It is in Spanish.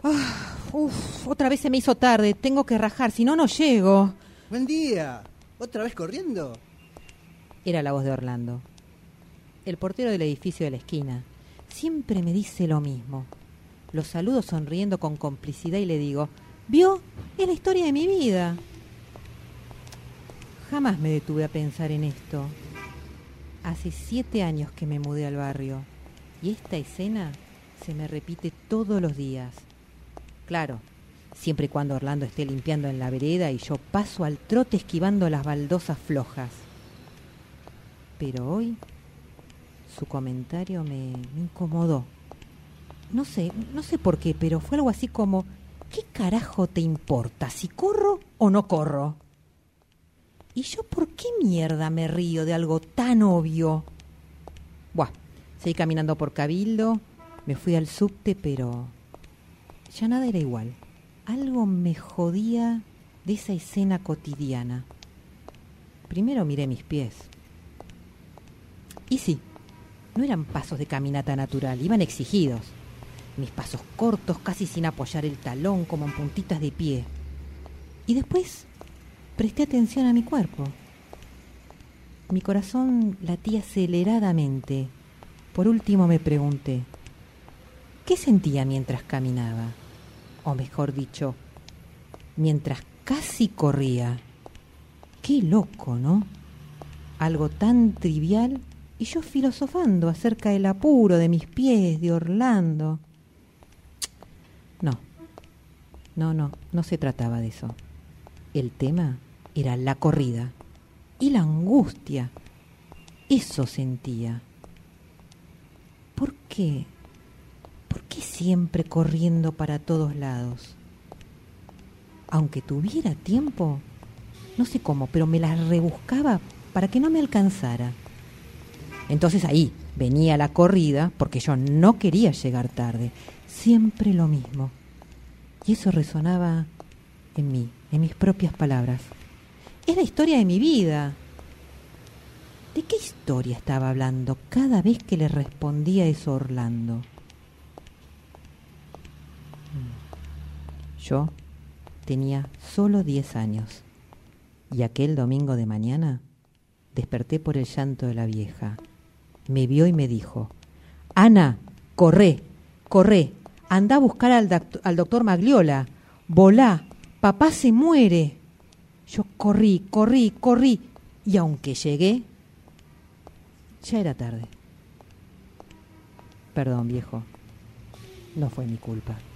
Otra vez se me hizo tarde. Tengo que rajar, si no, no llego. Buen día. ¿Otra vez corriendo? Era la voz de Orlando, el portero del edificio de la esquina. Siempre me dice lo mismo. Lo saludo sonriendo con complicidad y le digo: ¿vio? Es la historia de mi vida. Jamás me detuve a pensar en esto. Hace 7 años que me mudé al barrio y esta escena se me repite todos los días. Claro, siempre y cuando Orlando esté limpiando en la vereda y yo paso al trote esquivando las baldosas flojas. Pero hoy su comentario me incomodó. No sé por qué, pero fue algo así como: ¿qué carajo te importa si corro o no corro? ¿Y yo por qué mierda me río de algo tan obvio? Buah, seguí caminando por Cabildo, me fui al subte, pero ya nada era igual. Algo me jodía de esa escena cotidiana. Primero miré mis pies. Y sí, no eran pasos de caminata natural, iban exigidos. Mis pasos cortos, casi sin apoyar el talón, como en puntitas de pie. Y después presté atención a mi cuerpo. Mi corazón latía aceleradamente. Por último me pregunté: ¿qué sentía mientras caminaba? O mejor dicho, mientras casi corría. Qué loco, ¿no? Algo tan trivial y yo filosofando acerca del apuro de mis pies, de Orlando. No se trataba de eso. El tema era la corrida y la angustia. Eso sentía. ¿Por qué? ¿Por qué siempre corriendo para todos lados? Aunque tuviera tiempo, no sé cómo, pero me las rebuscaba para que no me alcanzara. Entonces ahí venía la corrida, porque yo no quería llegar tarde. Siempre lo mismo. Y eso resonaba en mí, en mis propias palabras. Es la historia de mi vida. ¿De qué historia estaba hablando cada vez que le respondía eso a Orlando? Yo tenía solo 10 años y aquel domingo de mañana desperté por el llanto de la vieja. Me vio y me dijo: Ana, corré, andá a buscar al doctor Magliola, volá, papá se muere. Yo corrí, y aunque llegué, ya era tarde. Perdón, viejo, no fue mi culpa.